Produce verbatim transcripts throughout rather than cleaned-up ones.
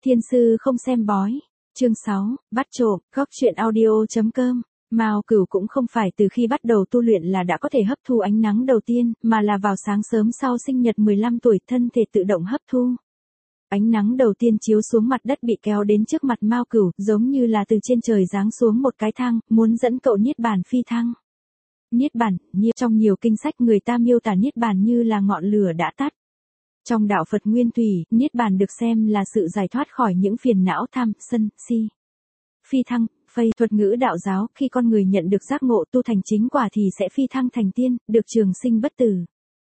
Thiên sư không xem bói. Chương sáu, bắt trộm, góc truyện audio.com. Mao Cửu cũng không phải từ khi bắt đầu tu luyện là đã có thể hấp thu ánh nắng đầu tiên, mà là vào sáng sớm sau sinh nhật mười lăm tuổi thân thể tự động hấp thu. Ánh nắng đầu tiên chiếu xuống mặt đất bị kéo đến trước mặt Mao Cửu, giống như là từ trên trời giáng xuống một cái thang, muốn dẫn cậu niết bàn phi thăng. Niết bàn, như trong nhiều kinh sách người ta miêu tả niết bàn như là ngọn lửa đã tắt. Trong đạo Phật Nguyên Thủy, niết bàn được xem là sự giải thoát khỏi những phiền não tham, sân, si. Phi thăng, phây thuật ngữ đạo giáo, khi con người nhận được giác ngộ tu thành chính quả thì sẽ phi thăng thành tiên, được trường sinh bất tử.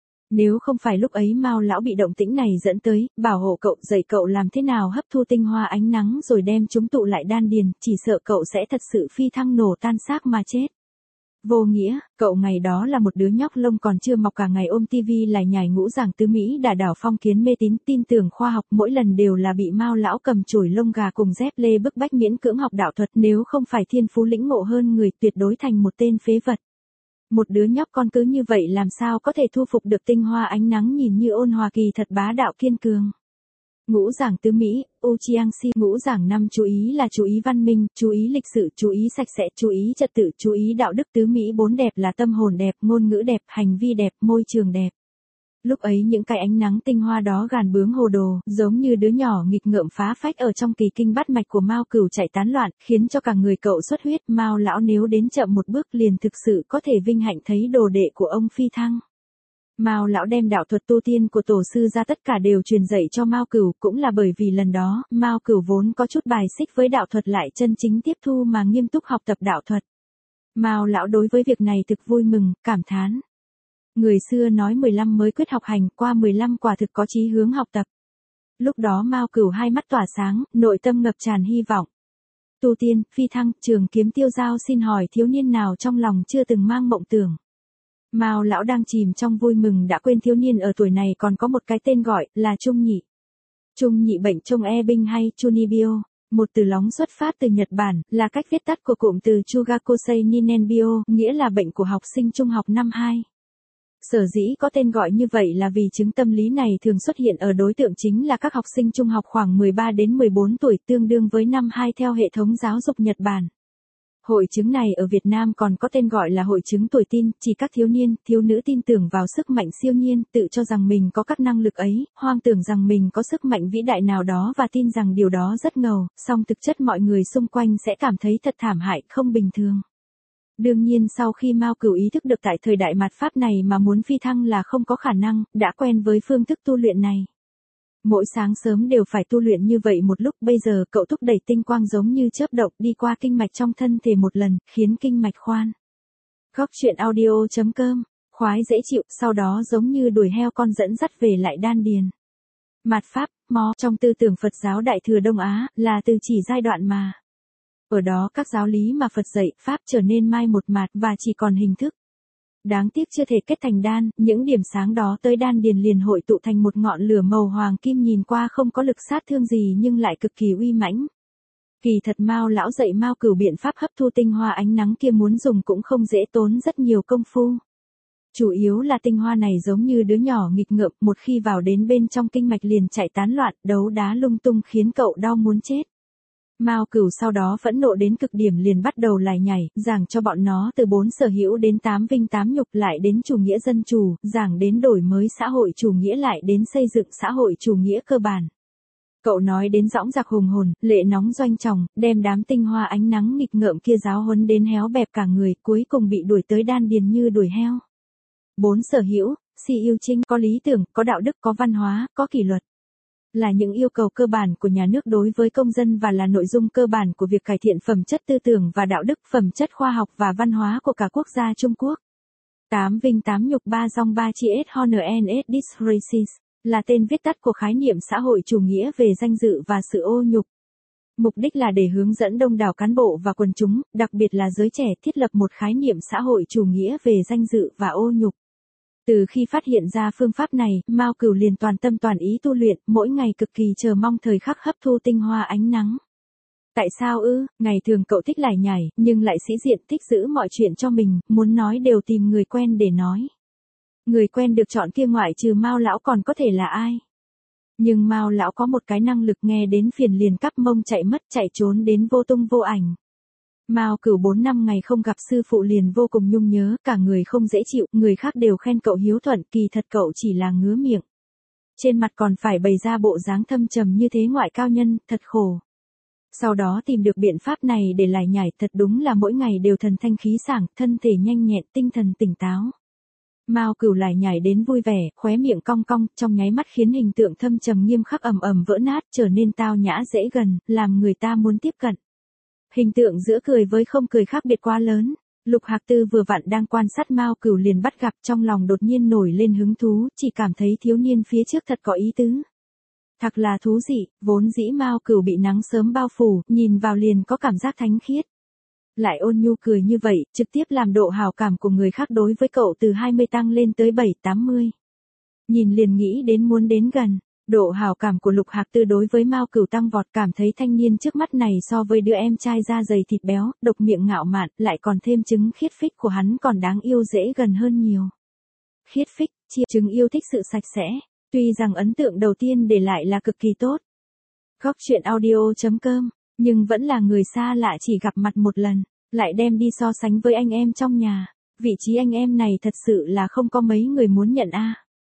Nếu không phải lúc ấy Mao lão bị động tĩnh này dẫn tới, bảo hộ cậu, dạy cậu làm thế nào hấp thu tinh hoa ánh nắng rồi đem chúng tụ lại đan điền, chỉ sợ cậu sẽ thật sự phi thăng nổ tan xác mà chết. Vô nghĩa, cậu ngày đó là một đứa nhóc lông còn chưa mọc cả ngày ôm tivi lải nhải ngũ giảng tứ Mỹ đả đảo phong kiến mê tín tin tưởng khoa học, mỗi lần đều là bị Mao lão cầm chổi lông gà cùng dép lê bức bách miễn cưỡng học đạo thuật, nếu không phải thiên phú lĩnh ngộ hơn người tuyệt đối thành một tên phế vật. Một đứa nhóc con cứ như vậy làm sao có thể thu phục được tinh hoa ánh nắng nhìn như ôn hòa kỳ thật bá đạo kiên cường. Ngũ giảng tứ Mỹ, Uchiangsi, ngũ giảng năm chú ý là chú ý văn minh, chú ý lịch sự, chú ý sạch sẽ, chú ý trật tự, chú ý đạo đức. Tứ Mỹ bốn đẹp là tâm hồn đẹp, ngôn ngữ đẹp, hành vi đẹp, môi trường đẹp. Lúc ấy những cái ánh nắng tinh hoa đó gàn bướng hồ đồ, giống như đứa nhỏ nghịch ngợm phá phách ở trong kỳ kinh bát mạch của Mao Cửu chạy tán loạn, khiến cho cả người cậu xuất huyết. Mao lão nếu đến chậm một bước liền thực sự có thể vinh hạnh thấy đồ đệ của ông phi thăng. Mao lão đem đạo thuật tu tiên của tổ sư ra tất cả đều truyền dạy cho Mao Cửu, cũng là bởi vì lần đó, Mao Cửu vốn có chút bài xích với đạo thuật lại chân chính tiếp thu mà nghiêm túc học tập đạo thuật. Mao lão đối với việc này thực vui mừng, cảm thán. Người xưa nói mười lăm mới quyết học hành, qua mười lăm quả thực có chí hướng học tập. Lúc đó Mao Cửu hai mắt tỏa sáng, nội tâm ngập tràn hy vọng. Tu tiên, phi thăng, trường kiếm tiêu dao, xin hỏi thiếu niên nào trong lòng chưa từng mang mộng tưởng. Mao lão đang chìm trong vui mừng đã quên thiếu niên ở tuổi này còn có một cái tên gọi là Trung Nhị. Trung Nhị bệnh trong e binh hay Chunibyo, một từ lóng xuất phát từ Nhật Bản, là cách viết tắt của cụm từ Chugakosei Ninenbyo, nghĩa là bệnh của học sinh trung học năm hai. Sở dĩ có tên gọi như vậy là vì chứng tâm lý này thường xuất hiện ở đối tượng chính là các học sinh trung học khoảng mười ba đến mười bốn tuổi, tương đương với năm hai theo hệ thống giáo dục Nhật Bản. Hội chứng này ở Việt Nam còn có tên gọi là hội chứng tuổi tin, chỉ các thiếu niên, thiếu nữ tin tưởng vào sức mạnh siêu nhiên, tự cho rằng mình có các năng lực ấy, hoang tưởng rằng mình có sức mạnh vĩ đại nào đó và tin rằng điều đó rất ngầu, song thực chất mọi người xung quanh sẽ cảm thấy thật thảm hại, không bình thường. Đương nhiên sau khi Mao Cửu ý thức được tại thời đại mạt Pháp này mà muốn phi thăng là không có khả năng, đã quen với phương thức tu luyện này. Mỗi sáng sớm đều phải tu luyện như vậy một lúc, bây giờ cậu thúc đẩy tinh quang giống như chớp động đi qua kinh mạch trong thân thể một lần, khiến kinh mạch khoan. Góc truyện audio.com, khoái dễ chịu, sau đó giống như đuổi heo con dẫn dắt về lại đan điền. Mạt Pháp, Mo, trong tư tưởng Phật giáo Đại Thừa Đông Á, là từ chỉ giai đoạn mà. Ở đó các giáo lý mà Phật dạy, Pháp trở nên mai một mạt và chỉ còn hình thức. Đáng tiếc chưa thể kết thành đan, những điểm sáng đó tới đan điền liền hội tụ thành một ngọn lửa màu hoàng kim nhìn qua không có lực sát thương gì nhưng lại cực kỳ uy mãnh. Kỳ thật Mao lão dạy Mao Cửu biện pháp hấp thu tinh hoa ánh nắng kia muốn dùng cũng không dễ, tốn rất nhiều công phu. Chủ yếu là tinh hoa này giống như đứa nhỏ nghịch ngợm, một khi vào đến bên trong kinh mạch liền chạy tán loạn, đấu đá lung tung khiến cậu đau muốn chết. Mao Cửu sau đó phẫn nộ đến cực điểm liền bắt đầu lải nhải, giảng cho bọn nó từ bốn sở hữu đến tám vinh tám nhục, lại đến chủ nghĩa dân chủ, giảng đến đổi mới xã hội chủ nghĩa, lại đến xây dựng xã hội chủ nghĩa cơ bản. Cậu nói đến dõng dạc hùng hồn, lệ nóng doanh tròng, đem đám tinh hoa ánh nắng nghịch ngợm kia giáo huấn đến héo bẹp cả người, cuối cùng bị đuổi tới đan điền như đuổi heo. Bốn sở hữu, Si Yêu Trinh, có lý tưởng, có đạo đức, có văn hóa, có kỷ luật. Là những yêu cầu cơ bản của nhà nước đối với công dân và là nội dung cơ bản của việc cải thiện phẩm chất tư tưởng và đạo đức, phẩm chất khoa học và văn hóa của cả quốc gia Trung Quốc. Tám vinh tám nhục, ba dòng ba chi s honor and disgraces, là tên viết tắt của khái niệm xã hội chủ nghĩa về danh dự và sự ô nhục. Mục đích là để hướng dẫn đông đảo cán bộ và quần chúng, đặc biệt là giới trẻ, thiết lập một khái niệm xã hội chủ nghĩa về danh dự và ô nhục. Từ khi phát hiện ra phương pháp này, Mao Cửu liền toàn tâm toàn ý tu luyện, mỗi ngày cực kỳ chờ mong thời khắc hấp thu tinh hoa ánh nắng. Tại sao ư? Ngày thường cậu thích lải nhải, nhưng lại sĩ diện, thích giữ mọi chuyện cho mình, muốn nói đều tìm người quen để nói. Người quen được chọn kia ngoại trừ Mao lão còn có thể là ai? Nhưng Mao lão có một cái năng lực nghe đến phiền liền cắp mông chạy mất, chạy trốn đến vô tung vô ảnh. Mao Cửu bốn năm ngày không gặp sư phụ liền vô cùng nhung nhớ, cả người không dễ chịu, người khác đều khen cậu hiếu thuận, kỳ thật cậu chỉ là ngứa miệng. Trên mặt còn phải bày ra bộ dáng thâm trầm như thế ngoại cao nhân, thật khổ. Sau đó tìm được biện pháp này để lải nhải, thật đúng là mỗi ngày đều thần thanh khí sảng, thân thể nhanh nhẹn, tinh thần tỉnh táo. Mao Cửu lải nhải đến vui vẻ, khóe miệng cong cong, trong nháy mắt khiến hình tượng thâm trầm nghiêm khắc ầm ầm vỡ nát, trở nên tao nhã dễ gần, làm người ta muốn tiếp cận. Hình tượng giữa cười với không cười khác biệt quá lớn. Lục Hạc Tư vừa vặn đang quan sát Mao Cửu liền bắt gặp, trong lòng đột nhiên nổi lên hứng thú, chỉ cảm thấy thiếu niên phía trước thật có ý tứ. Thật là thú dị, vốn dĩ Mao Cửu bị nắng sớm bao phủ, nhìn vào liền có cảm giác thánh khiết. Lại ôn nhu cười như vậy, trực tiếp làm độ hào cảm của người khác đối với cậu từ hai mươi tăng lên tới bảy tám mươi. Nhìn liền nghĩ đến muốn đến gần. Độ hào cảm của Lục Hạc Tư đối với Mao Cửu tăng vọt, cảm thấy thanh niên trước mắt này so với đứa em trai da dày thịt béo, độc miệng ngạo mạn, lại còn thêm chứng khiết phích của hắn còn đáng yêu dễ gần hơn nhiều. Khiết phích, chia chứng yêu thích sự sạch sẽ, tuy rằng ấn tượng đầu tiên để lại là cực kỳ tốt. Góc truyện audio chấm com, nhưng vẫn là người xa lạ chỉ gặp mặt một lần, lại đem đi so sánh với anh em trong nhà. Vị trí anh em này thật sự là không có mấy người muốn nhận a.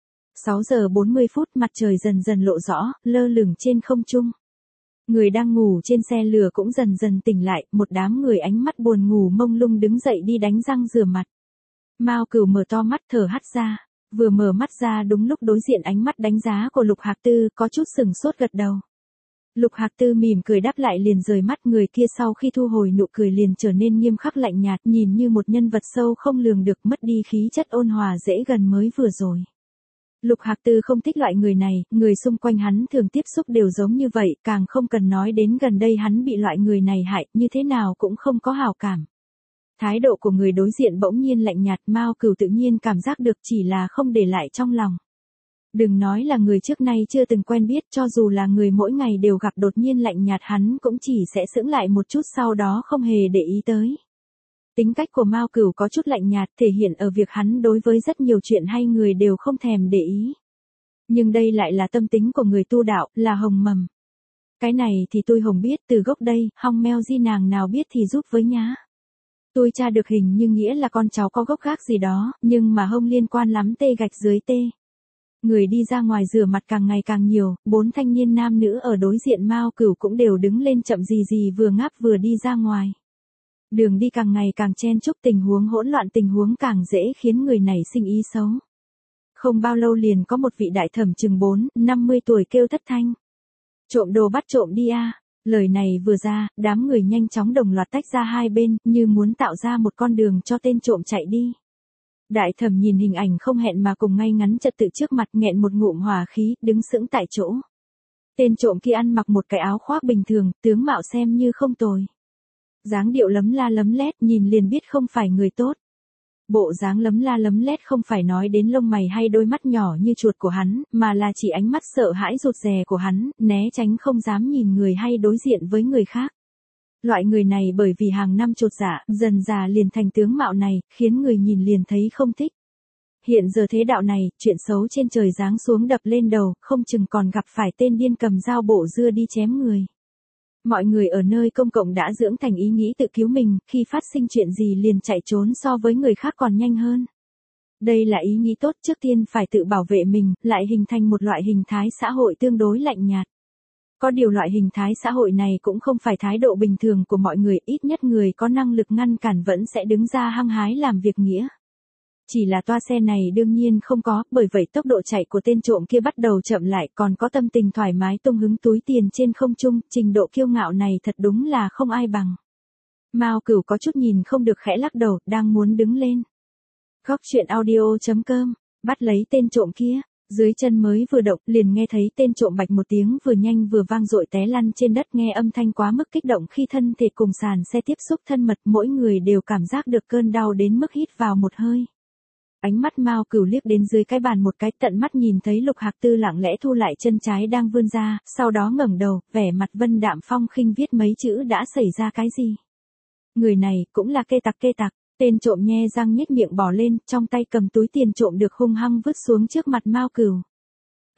sáu giờ bốn mươi phút, mặt trời dần dần lộ rõ, lơ lửng trên không trung. Người đang ngủ trên xe lửa cũng dần dần tỉnh lại, một đám người ánh mắt buồn ngủ mông lung đứng dậy đi đánh răng rửa mặt. Mao Cửu mở to mắt thở hắt ra, vừa mở mắt ra đúng lúc đối diện ánh mắt đánh giá của Lục Hạc Tư, có chút sừng sốt gật đầu. Lục Hạc Tư mỉm cười đáp lại liền rời mắt, người kia sau khi thu hồi nụ cười liền trở nên nghiêm khắc lạnh nhạt, nhìn như một nhân vật sâu không lường được, mất đi khí chất ôn hòa dễ gần mới vừa rồi. Lục Hạc Tư không thích loại người này, người xung quanh hắn thường tiếp xúc đều giống như vậy, càng không cần nói đến gần đây hắn bị loại người này hại, như thế nào cũng không có hảo cảm. Thái độ của người đối diện bỗng nhiên lạnh nhạt, Mao Cửu tự nhiên cảm giác được, chỉ là không để lại trong lòng. Đừng nói là người trước nay chưa từng quen biết, cho dù là người mỗi ngày đều gặp đột nhiên lạnh nhạt hắn cũng chỉ sẽ sững lại một chút sau đó không hề để ý tới. Tính cách của Mao Cửu có chút lạnh nhạt, thể hiện ở việc hắn đối với rất nhiều chuyện hay người đều không thèm để ý. Nhưng đây lại là tâm tính của người tu đạo, là hồng mầm. Cái này thì tôi hồng biết từ gốc đây, hong meo di nàng nào biết thì giúp với nhá. Tôi tra được hình như nghĩa là con cháu có gốc gác gì đó, nhưng mà hông liên quan lắm, tê gạch dưới tê. Người đi ra ngoài rửa mặt càng ngày càng nhiều, bốn thanh niên nam nữ ở đối diện Mao Cửu cũng đều đứng lên chậm gì gì vừa ngáp vừa đi ra ngoài. Đường đi càng ngày càng chen chúc, tình huống hỗn loạn, tình huống càng dễ khiến người này sinh ý xấu. Không bao lâu liền có một vị đại thẩm chừng bốn, năm mươi tuổi kêu thất thanh. Trộm đồ bắt trộm đi a. Lời này vừa ra, đám người nhanh chóng đồng loạt tách ra hai bên, như muốn tạo ra một con đường cho tên trộm chạy đi. Đại thẩm nhìn hình ảnh không hẹn mà cùng ngay ngắn trật tự trước mặt, nghẹn một ngụm hỏa khí, đứng sững tại chỗ. Tên trộm kia ăn mặc một cái áo khoác bình thường, tướng mạo xem như không tồi. Dáng điệu lấm la lấm lét, nhìn liền biết không phải người tốt. Bộ dáng lấm la lấm lét không phải nói đến lông mày hay đôi mắt nhỏ như chuột của hắn, mà là chỉ ánh mắt sợ hãi rụt rè của hắn, né tránh không dám nhìn người hay đối diện với người khác. Loại người này bởi vì hàng năm chột dạ, dần già liền thành tướng mạo này, khiến người nhìn liền thấy không thích. Hiện giờ thế đạo này, chuyện xấu trên trời giáng xuống đập lên đầu, không chừng còn gặp phải tên điên cầm dao bộ dưa đi chém người. Mọi người ở nơi công cộng đã dưỡng thành ý nghĩ tự cứu mình, khi phát sinh chuyện gì liền chạy trốn so với người khác còn nhanh hơn. Đây là ý nghĩ tốt, trước tiên phải tự bảo vệ mình, lại hình thành một loại hình thái xã hội tương đối lạnh nhạt. Có điều loại hình thái xã hội này cũng không phải thái độ bình thường của mọi người, ít nhất người có năng lực ngăn cản vẫn sẽ đứng ra hăng hái làm việc nghĩa. Chỉ là toa xe này đương nhiên không có, bởi vậy tốc độ chạy của tên trộm kia bắt đầu chậm lại, còn có tâm tình thoải mái tung hứng túi tiền trên không trung, trình độ kiêu ngạo này thật đúng là không ai bằng. Mao Cửu có chút nhìn không được khẽ lắc đầu, đang muốn đứng lên. Góc truyện audio chấm com, bắt lấy tên trộm kia, dưới chân mới vừa động, liền nghe thấy tên trộm bạch một tiếng vừa nhanh vừa vang dội té lăn trên đất, nghe âm thanh quá mức kích động khi thân thể cùng sàn xe tiếp xúc thân mật, mỗi người đều cảm giác được cơn đau đến mức hít vào một hơi. Ánh mắt Mao Cửu liếc đến dưới cái bàn một cái, tận mắt nhìn thấy Lục Hạc Tư lặng lẽ thu lại chân trái đang vươn ra, sau đó ngẩng đầu, vẻ mặt vân đạm phong khinh viết mấy chữ đã xảy ra cái gì. Người này cũng là kê tặc kê tặc, tên trộm nhe răng nhếch miệng bỏ lên, trong tay cầm túi tiền trộm được hung hăng vứt xuống trước mặt Mao Cửu.